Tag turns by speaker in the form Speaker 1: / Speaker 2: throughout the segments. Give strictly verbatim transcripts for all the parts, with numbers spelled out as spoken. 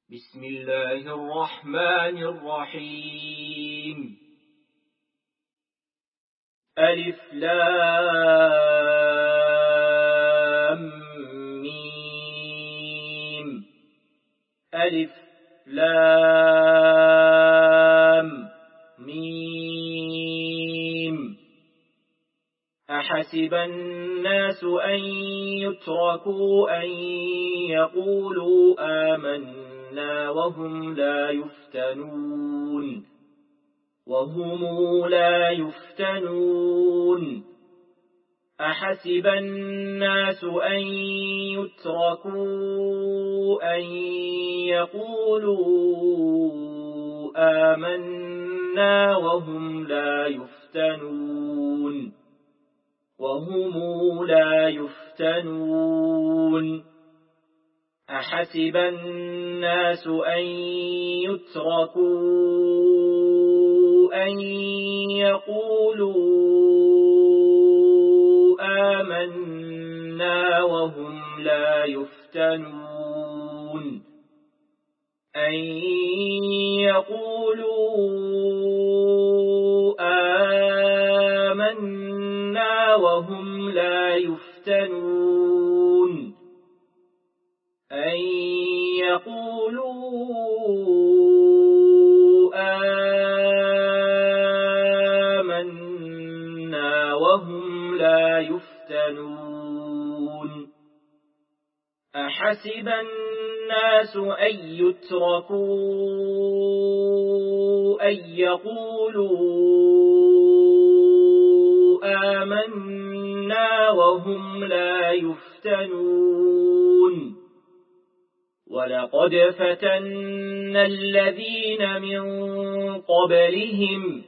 Speaker 1: بسم الله الرحمن الرحيم. ألف لام ميم ألف لام ميم أحسب الناس أن يتركوا أن يقولوا آمنا وهم لا يفتنون وهم لا يفتنون أحسب الناس أن يتركوا أن يقولوا آمنا وهم لا يفتنون وهم لا يفتنون أحسب الناس أن يتركوا أن يقولوا آمنا وهم لا يفتنون أن يقولوا آمنا وهم لا يفتنون أن يقولوا آمنا وهم لا يفتنون أحسب الناس أن يتركوا أن يقولوا آمنا وهم لا يفتنون ولقد فتنا الذين من قبلهم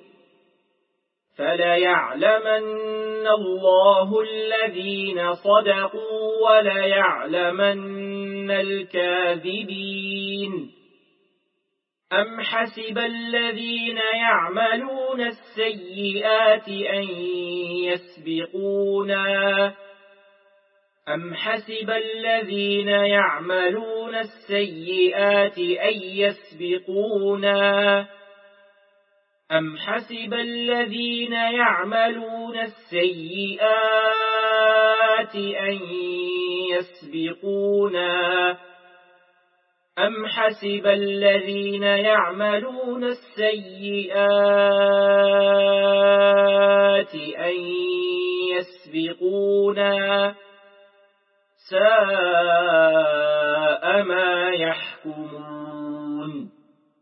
Speaker 1: فليعلمن الله الذين صدقوا وليعلمن الكاذبين أم حسب الذين يعملون السيئات أن يسبقونا أم حسب الذين يعملون السيئات أن يسبقونا أم حسب الذين يعملون السيئات أن يسبقونا أم حسب الذين يعملون السيئات أن يسبقونا ساء ما يحكمون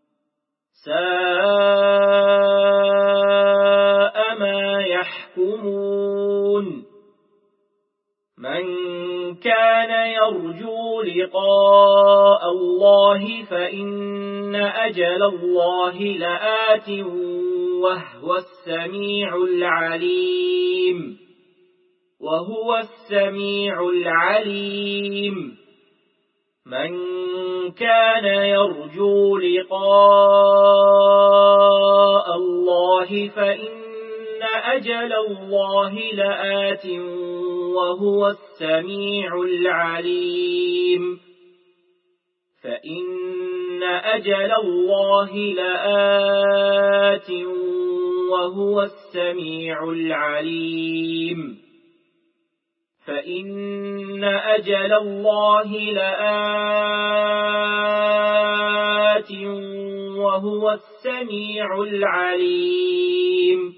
Speaker 1: ساء ما يحكمون من كان يرجو لقاء الله فإن أجل الله لآت وهو السميع العليم وهو السميع العليم من كان يرجو لقاء الله فإن أجل الله لآت وهو السميع العليم فإن أجل الله لآت وهو السميع العليم فإن أجل الله لآت وهو السميع العليم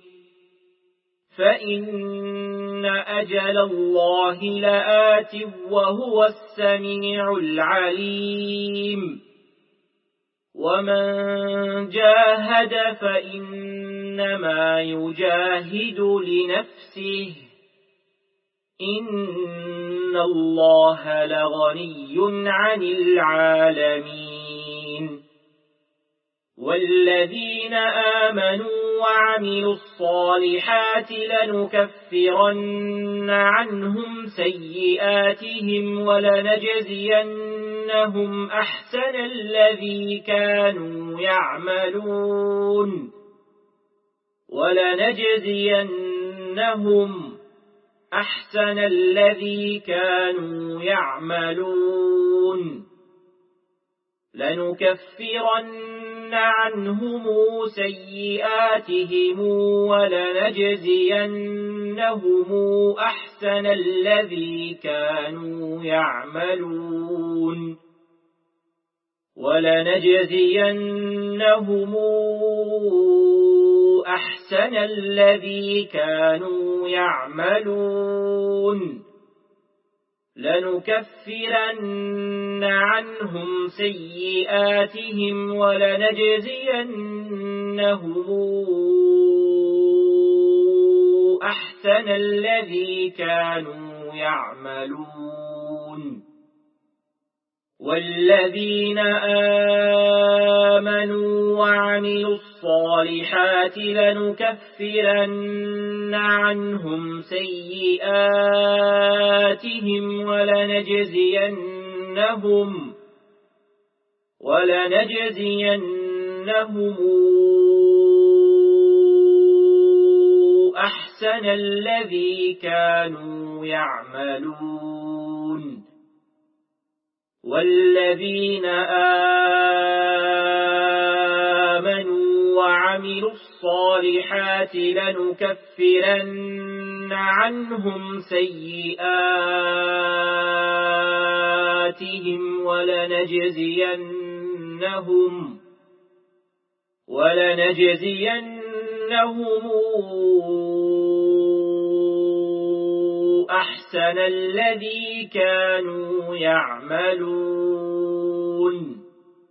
Speaker 1: فإن أجل الله لآت وهو السميع العليم ومن جاهد فإنما يجاهد لنفسه إن الله لغني عن العالمين والذين آمنوا وعملوا الصالحات لنكفرن عنهم سيئاتهم ولنجزينهم أحسن الذي كانوا يعملون ولنجزينهم أحسن الذي كانوا يعملون لنكفرن عنهم سيئاتهم ولنجزينهم أحسن الذي كانوا يعملون ولنجزينهم أحسن الذي كانوا يعملون لنكفرن عنهم سيئاتهم ولنجزينهم أحسن الذي كانوا يعملون والذين آمنوا وعملوا الصالحات لنكفرن عنهم سيئاتهم ولنجزينهم ولنجزينهم أحسن الذي كانوا يعملون والذين آمنوا وعملوا الصالحات لنكفرن عنهم سيئاتهم ولنجزينهم ولنجزينهم أحسن الذي كانوا يعملون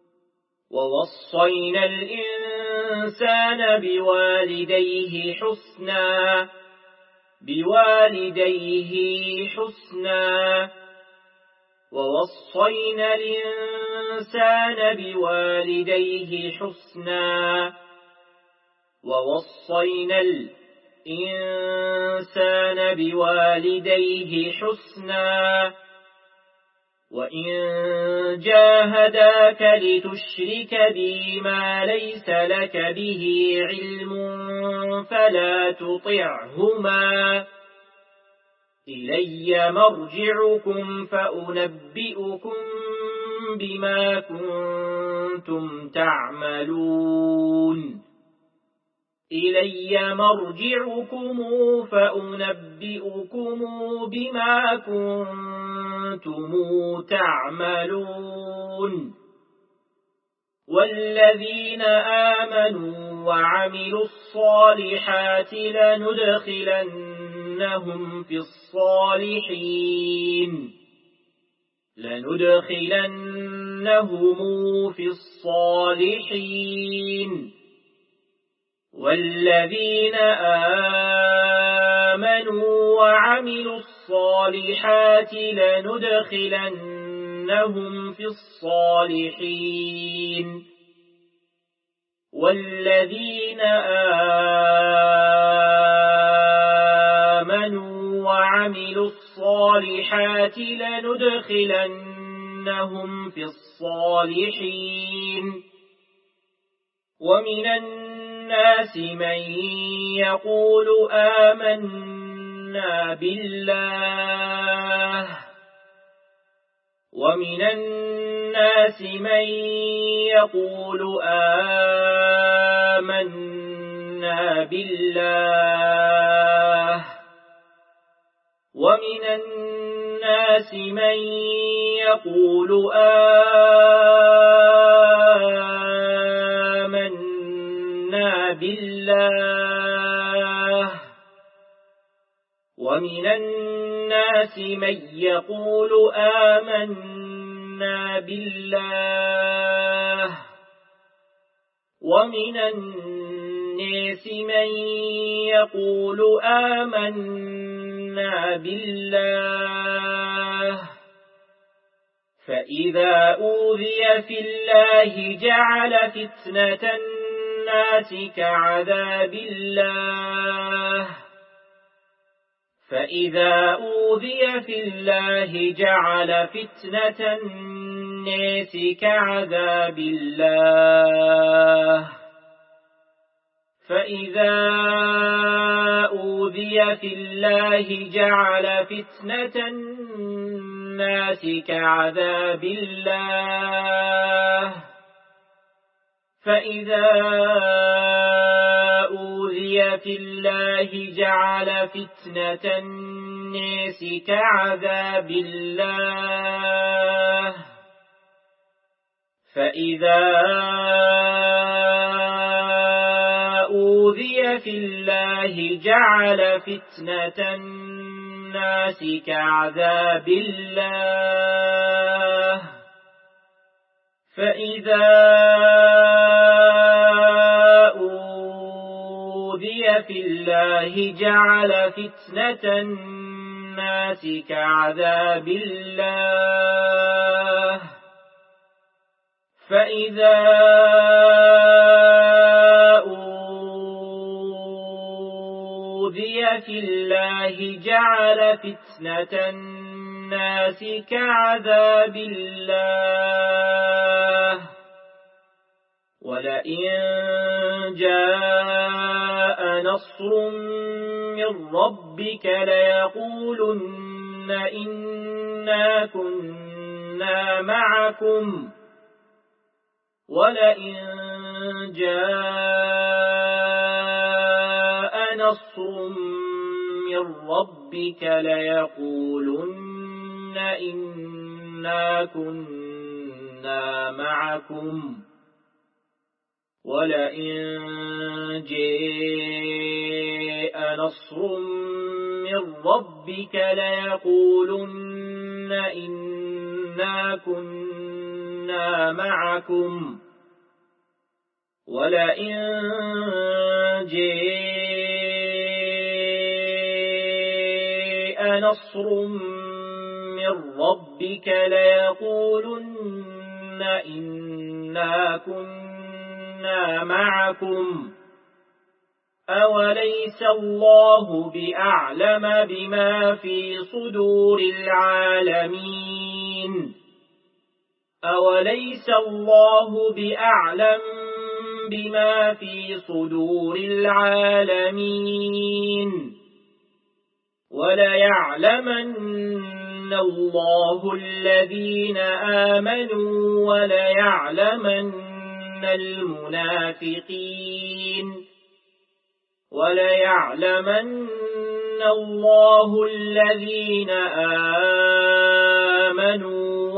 Speaker 1: ووصينا الإنسان بوالديه حسنا بوالديه حسنا ووصينا الإنسان بوالديه حسنا ووصينا الإنسان بوالديه حسنا وإن جاهداك لتشرك بي ما ليس لك به علم فلا تطعهما إلي مرجعكم فأنبئكم بما كنتم تعملون إلي مرجعكم فأنبئكم بما كنتم تعملون والذين آمنوا وعملوا الصالحات لندخلنهم في الصالحين لندخلنهم في الصالحين والذين آمنوا وعملوا الصالحات لندخلنهم في الصالحين والذين آمنوا وعملوا الصالحات لندخلنهم في الصالحين ومن الناس من يقول آمنا بالله ومن الناس من يقول آمنا بالله ومن الناس من يقول آمنا بالله ومن الناس من يقول آمنا بالله ومن الناس من يقول آمنا بالله فإذا أوذي في الله جعل فتنة الناس كعذاب الله فإذا أوذي في الله جعل فتنة الناس كعذاب الله فإذا أوذي في الله جعل فتنة الناس الناس كعذاب الله فإذا أوذي في الله جعل فتنة الناس كعذاب الله فإذا أوذي في الله جعل فتنة الناس كعذاب الله فإذا أوذي في الله جعل فتنة الناس كعذاب الله فإذا أوذي في الله جعل فتنة الناس كعذاب الله ولئن جاء نصر من ربك ليقولن إنا كنا معكم ولئن جاء نصر من ربك ليقولن إنا كنا معكم ولئن جاء نصر من ربك ليقولن إنا كنا معكم ولئن جاء نصر من ربك ليقولن إنا كنا معكم أوليس الله بأعلم بما في صدور العالمين أوليس الله بأعلم بما في صدور العالمين وليعلمن الله الذين آمنوا وليعلمن المنافقين وليعلمن الله الذين آمنوا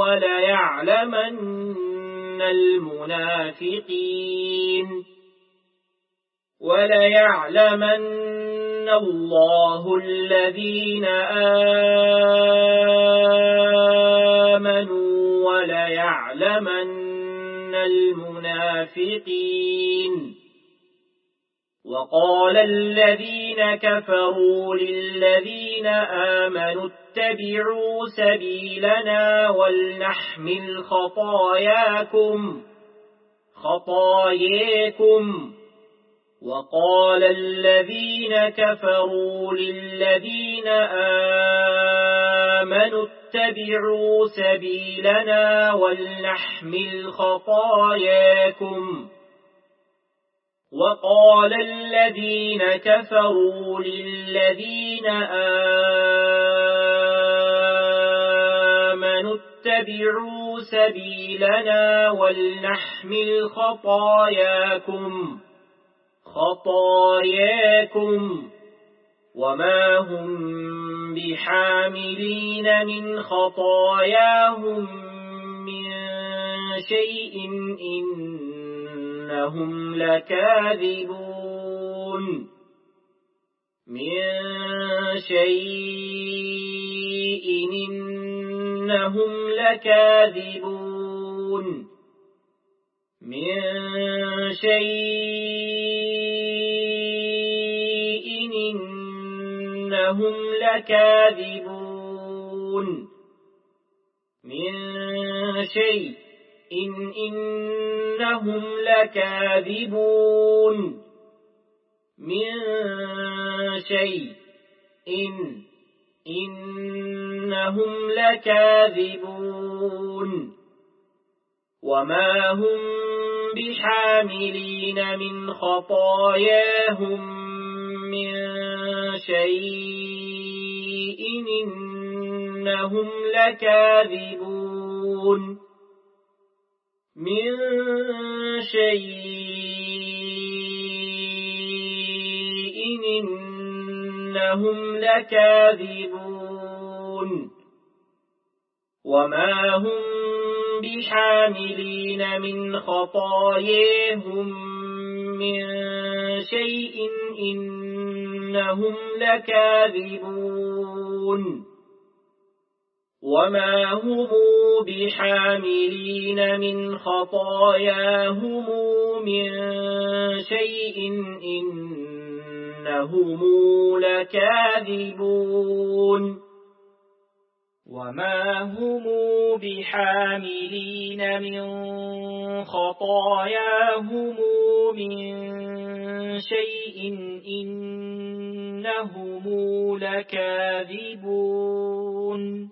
Speaker 1: وليعلمن المنافقين وليعلمن الله الذين آمنوا وليعلمن المنافقين وقال الذين كفروا للذين آمنوا اتبعوا سبيلنا ولنحمل خطاياكم خطاياكم وقال الذين كفروا للذين آمنوا اتبعوا سبيلنا ولنحمل خطاياكم وقال الذين كفروا للذين آمنوا اتبعوا سبيلنا ولنحمل خطاياكم خطاياكم وما هم بحاملين من خطاياهم من شيء إنهم لكاذبون من شيء إنهم لكاذبون من شيء إنهم لكاذبون من شيء إن إنهم لكاذبون من شيء إن إنهم لكاذبون وما هم بحاملين من خطاياهم من شيء إنهم لكاذبون من شيء إنهم لكاذبون وما هم بحاملين من خطاياهم من شيء إنهم لكاذبون وما هم بحاملين من خطاياهم من شيء إنهم لكاذبون وما هم بحاملين من خطاياهم من شيء إنهم لكاذبون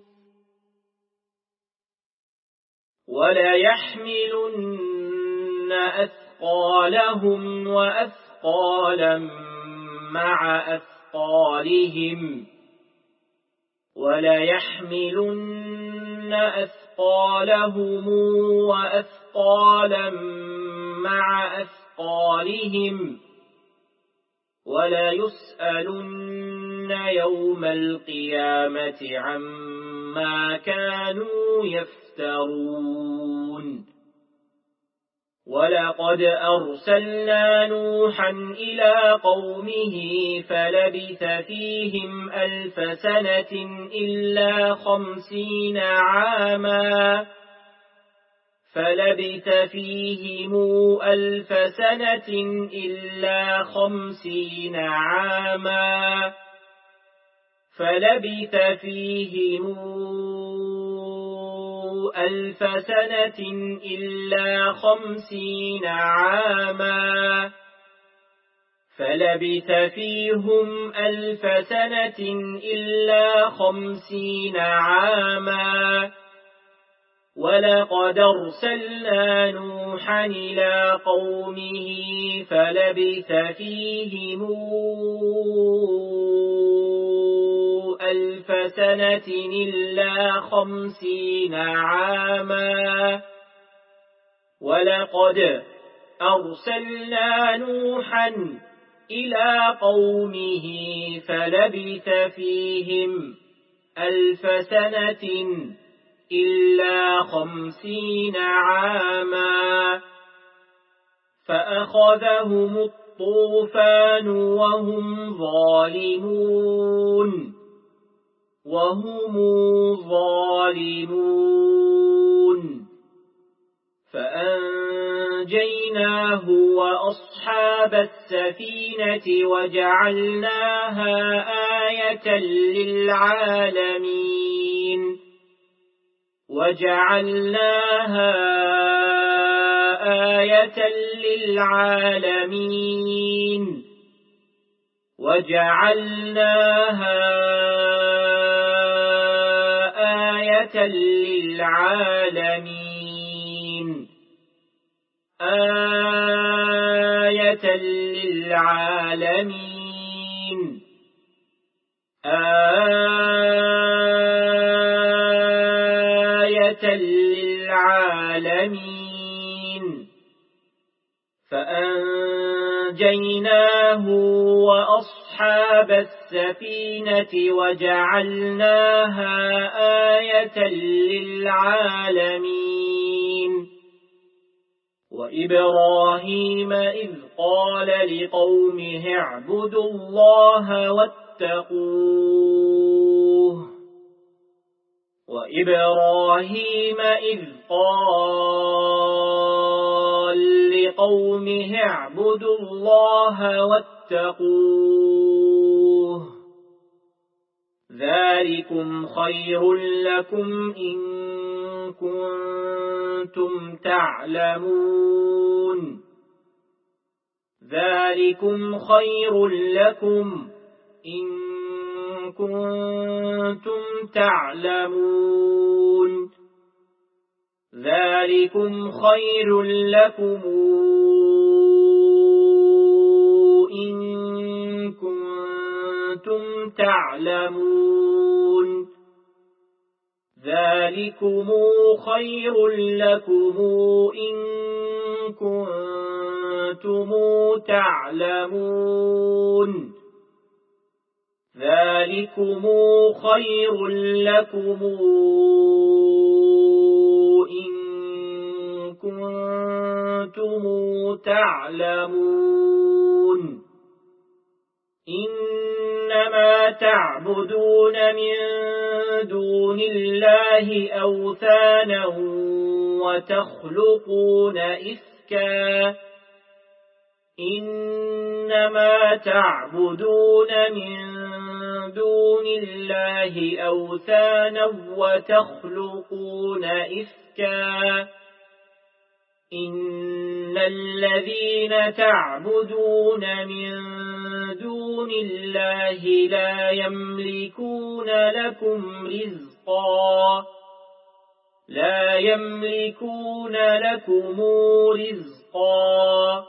Speaker 1: ولا يحملن أثقالهم وأثقالا مع أثقالهم ولا يحملن أثقالهم وأثقالا مع أثقالهم ولا يسألن يوم القيامة عما كانوا يفترون ولقد أرسلنا نوحا إلى قومه فلبث فيهم ألف سنة إلا خمسين عاما فلبث فيهم ألف سنة إلا خمسين عاما فلبث فيهم ألف سنة إلا خمسين عاما فلبث فيهم ألف سنة إلا خمسين عاما ولقد أرسلنا نوحا إلى قومه فلبث فيهم ألف سنة إلا خمسين عاما ولقد أرسلنا نوحا إلى قومه فلبث فيهم ألف سنة إلا خمسين عاما فأخذهم الطوفان وهم ظالمون وهم ظالمون فأنجيناه وأصحاب السفينة وجعلناها آية للعالمين وجعلناها آية للعالمين وجعلناها آية للعالمين آية للعالمين آية للعالمين فأنجيناه وأصحاب السفينة وجعلناها آية للعالمين وإبراهيم إذ قال لقومه اعبدوا الله واتقوه وإبراهيم إذ قال لقومه اعبدوا الله واتقوه ذلكم خير لكم إن كنتم تعلمون ذلكم خير لكم إن كنتم تعلمون ذلكم خير لكم إن كنتم تعلمون ذلكم خير لكم إن كنتم تعلمون ذلكم خير لكم إن كنتم تعلمون إنما تعبدون من دون الله أوثانا وتخلقون إفكا إنما تعبدون من دون الله أوثانا وتخلقون إفكا إن الذين تعبدون من دون الله لا يملكون لكم رزقا لا يملكون لكم رزقا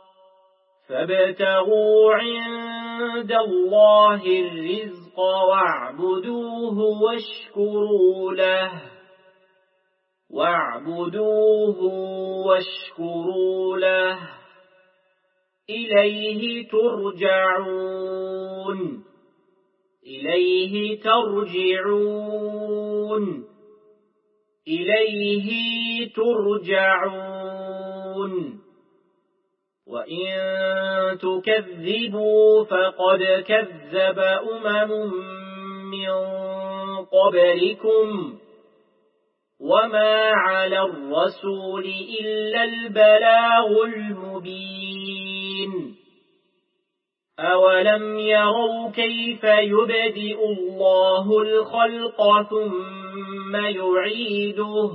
Speaker 1: فابتغوا عند الله الرزق واعبدوه واشكروا له واعبدوه واشكروا له إليه ترجعون إليه ترجعون إليه ترجعون وإن تكذبوا فقد كذب أمم من قبلكم وما على الرسول إلا البلاغ المبين أولم يروا كيف يبدئ الله الخلق ثم يعيده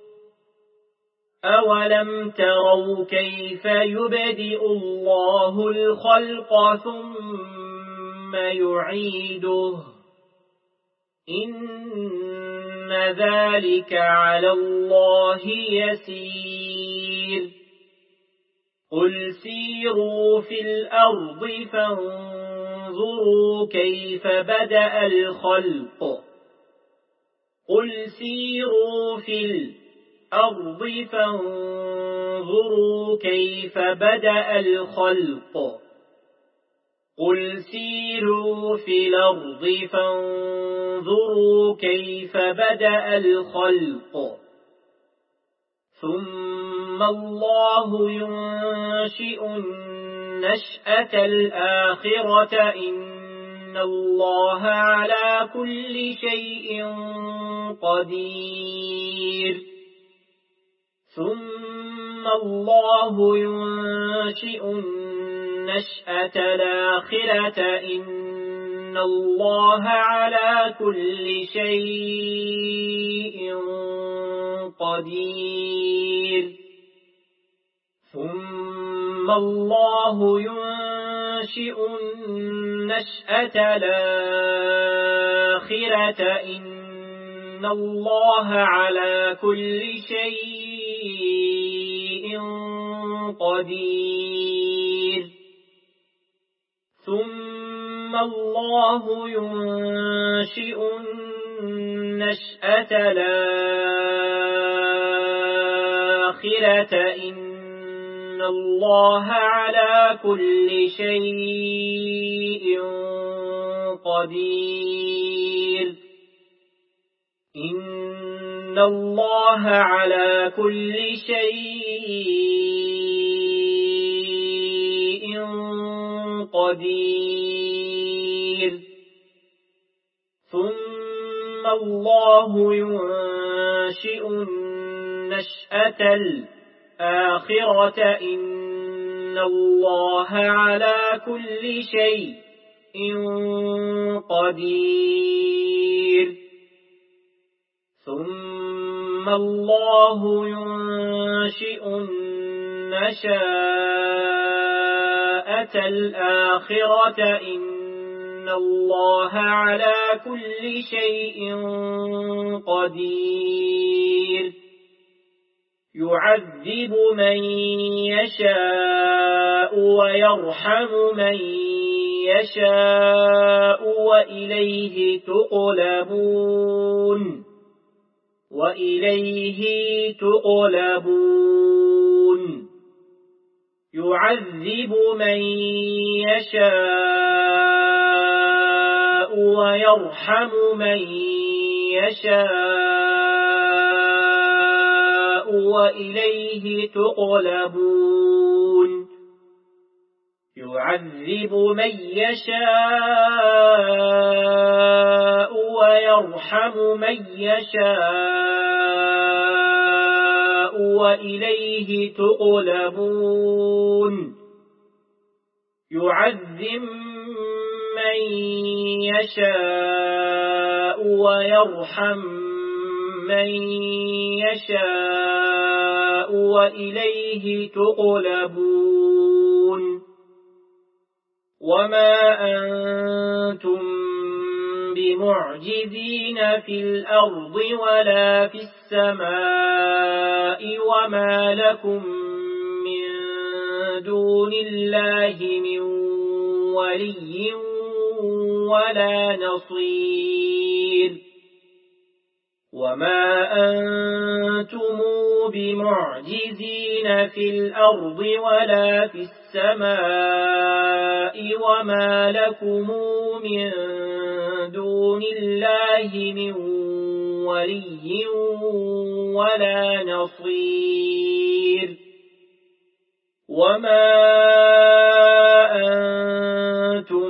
Speaker 1: أولم تروا كيف يبدئ الله الخلق ثم يعيده إن ذلك على الله يسير قل سيروا في الأرض فانظروا كيف بدأ الخلق قل سيروا في الأرض فانظروا كيف بدأ الخلق قل سيروا في الأرض فانظروا كيف بدأ الخلق ثم الله ينشئ النشأة الآخرة إن الله على كل شيء قدير ثم الله ينشئ النشأة الآخرة إن الله على كل شيء قدير ثم الله ينشئ النشأة الآخرة إن الله على كل شيء قدير ثم الله ينشئ النشأة الآخرة إن الله على كل شيء قدير إن الله على كل شيء قدير ثم الله ينشئ النشأة الآخرة إن الله على كل شيء قدير ثم الله ينشئ النشأة الآخرة إن الله على كل شيء قدير يعذب من يشاء ويرحم من يشاء وإليه تقلبون وإليه تقلبون يعذب من يشاء ويرحم من يشاء وإليه تقلبون يعذب من يشاء ويرحم من يشاء وإليه تقلبون يعذب من يشاء ويرحم من يشاء وإليه تقلبون وما أنتم بمعجزين في الأرض ولا في السماء وما لكم من دون الله من ولي ولا نصير وما أنتم بمعجزين في الأرض ولا في السماء وما لكم من دون الله من ولي ولا نصير وما أنتم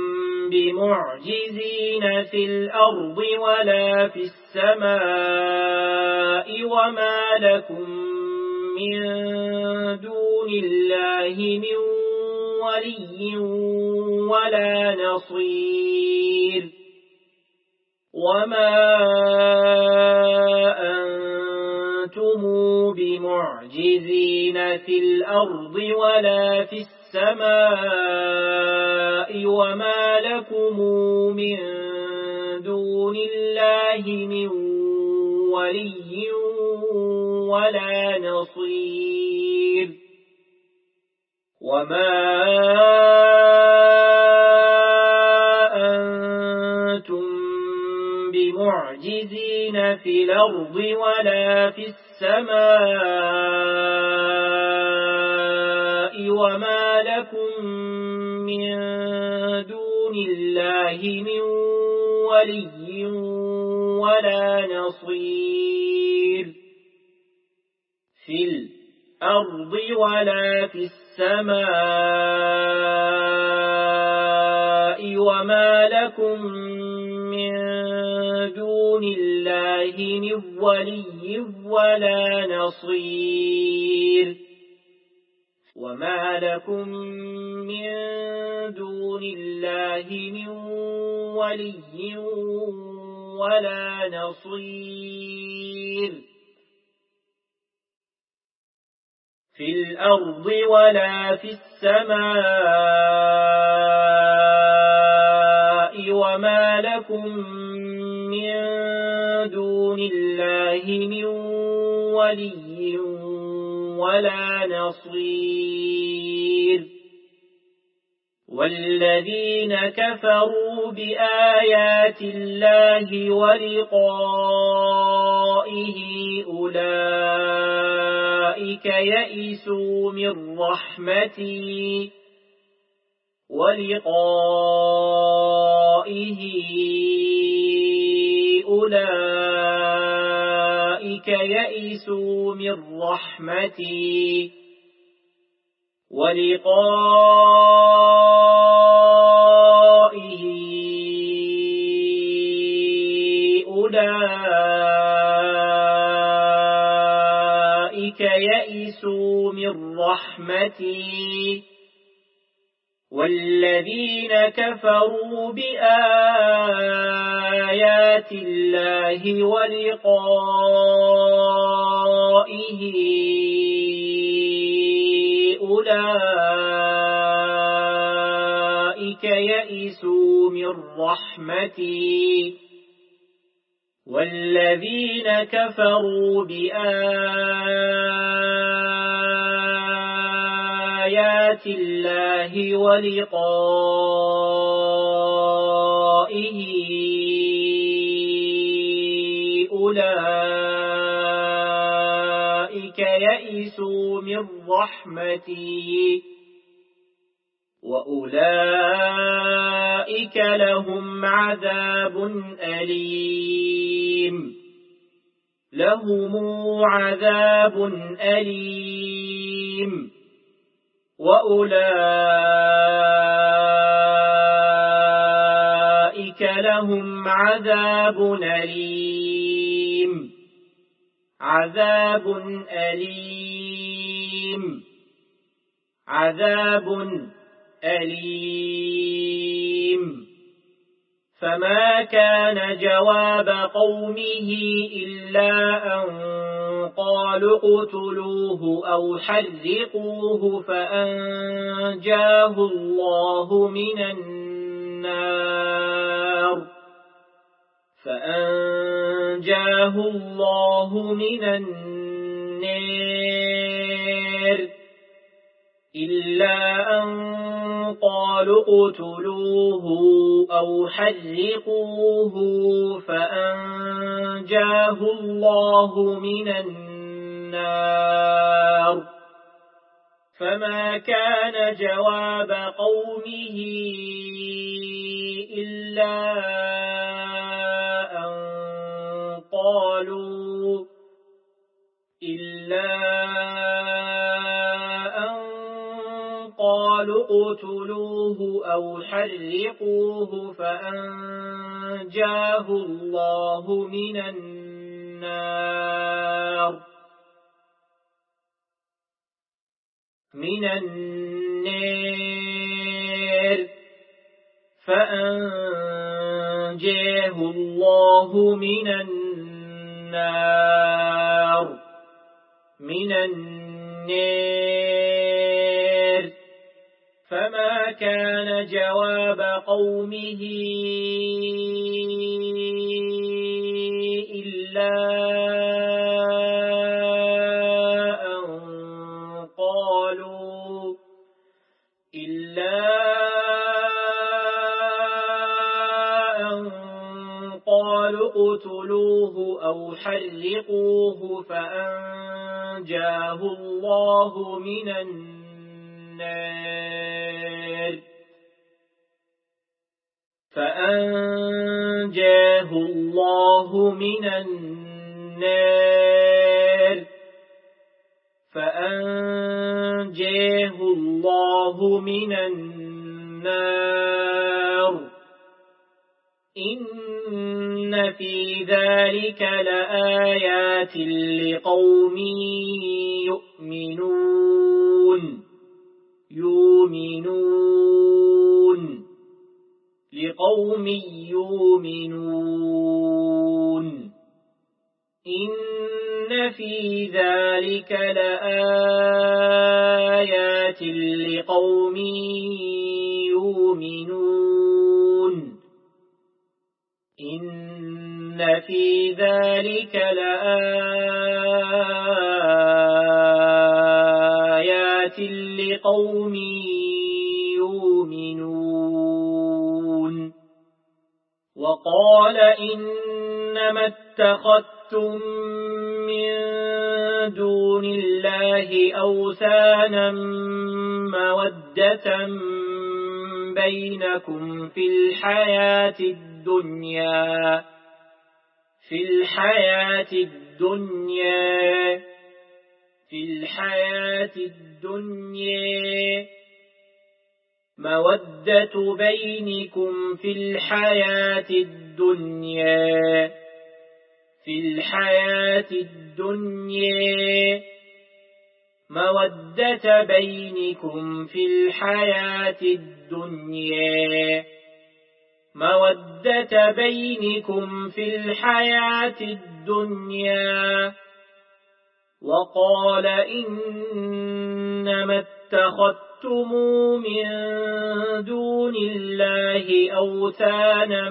Speaker 1: بمعجزين في الأرض ولا في السماء وما لكم من دون الله من ولي ولا نصير وما أنتم بمعجزين في الأرض ولا في السماء وما لكم من دون الله من ولي ولا نصير وما أنتم بمعجزين في الأرض ولا في السماء وما لكم من دون الله من ولي ولا نصير في الأرض ولا في السماء وما لكم من دون الله من ولي ولا نصير وما لكم من دون الله من ولي ولا نصير في الأرض ولا في السماء وما لكم من دون الله من ولي ولا نصير والذين كفروا بآيات الله ولقائه أولئك يئسوا من رحمتي ولقائه أولئك يئسوا من رحمتي ولقائه أولئك يئسوا من رحمتي والذين كفروا بآيات الله ولقائه أولئك يئسوا من رحمتي والذين كفروا بآيات الله ولقائه أولئك أولئك يئسوا من رحمتي وأولئك لهم عذاب أليم لهم عذاب أليم وأولئك لهم عذاب أليم عذاب أليم عذاب أليم فما كان جواب قومه إلا أن قالوا اقتلوه أو حرقوه فأنجاه الله من النار فأنجاه الله من النار إلا أن قالوا اقتلوه أو حرقوه فأنجاه الله من النار فما كان جواب قومه إلا أن قالوا إلا أن قالوا اقتلوه أو حرقوه فأنجاه الله من النار من النار فأنجاه الله من النار من النار فما كان جواب قومه إلا أن قالوا إلا أن قالوا اقتلوه أو حرقوه فأنجاه الله من النار فأنجاه الله من النار فأنجاه الله من النار إن في ذلك لآيات لقوم يؤمنون يؤمنون لقوم يؤمنون إن في ذلك لآيات لقوم يؤمنون إن في ذلك لآيات لقوم يؤمنون وقال إنما اتخذتم من دون الله أوثانا مودة بينكم في الحياة الدنيا في الحياة الدنيا في الحياة الدنيا مودة بينكم في الحياة الدنيا في الحياة الدنيا مودة بينكم في الحياة الدنيا مودة بينكم في الحياة الدنيا وقال إنما اتخذتم من دون الله أوثانا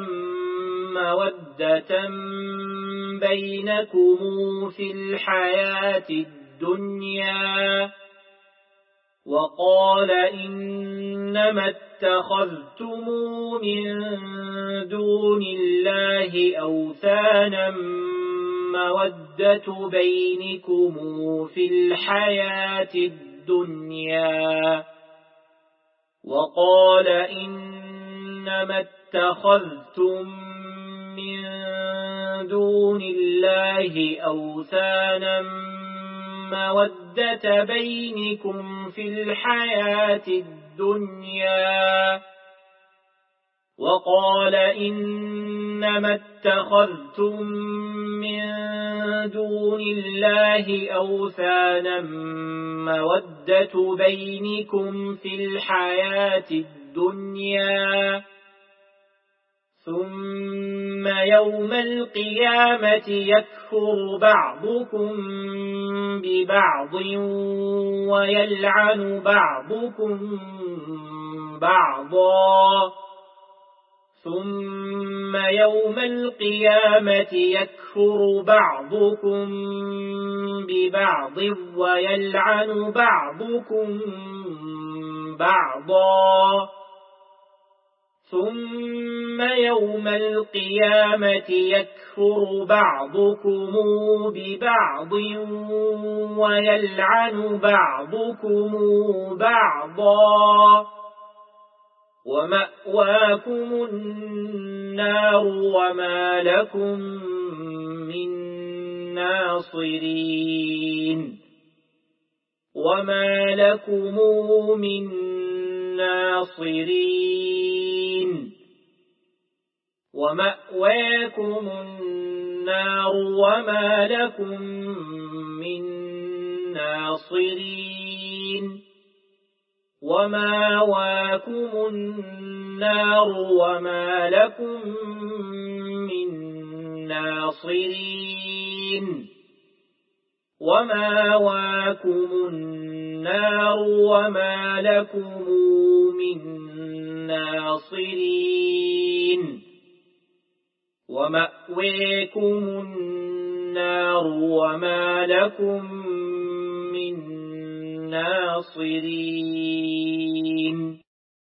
Speaker 1: مودة بينكم في الحياة الدنيا وقال إنما اتخذتم من دون الله أوثانا مودة بينكم في الحياة الدنيا. وقال إنما اتخذتم من دون الله أوثانا مودة بينكم في الحياة الدنيا. وقال إنما اتخذتم من دون الله أوثانا مودة بينكم في الحياة الدنيا ثم يوم القيامة يكفر بعضكم ببعض ويلعن بعضكم بعضا ثم يوم القيامة يكفر بعضكم ببعض ويلعن بعضكم بعضا ثم يوم القيامة يكفر بعضكم ببعض ويلعن بعضكم بعضا ومأواكم النار وما لكم من ناصرين وما لكم من ناصرين ومأواكم النار وما لكم من ناصرين ومأواكم النار وما لكم من ناصرين ومأواكم النار وما لكم من ناصرين ومأواكم النار وما لكم من ناصرين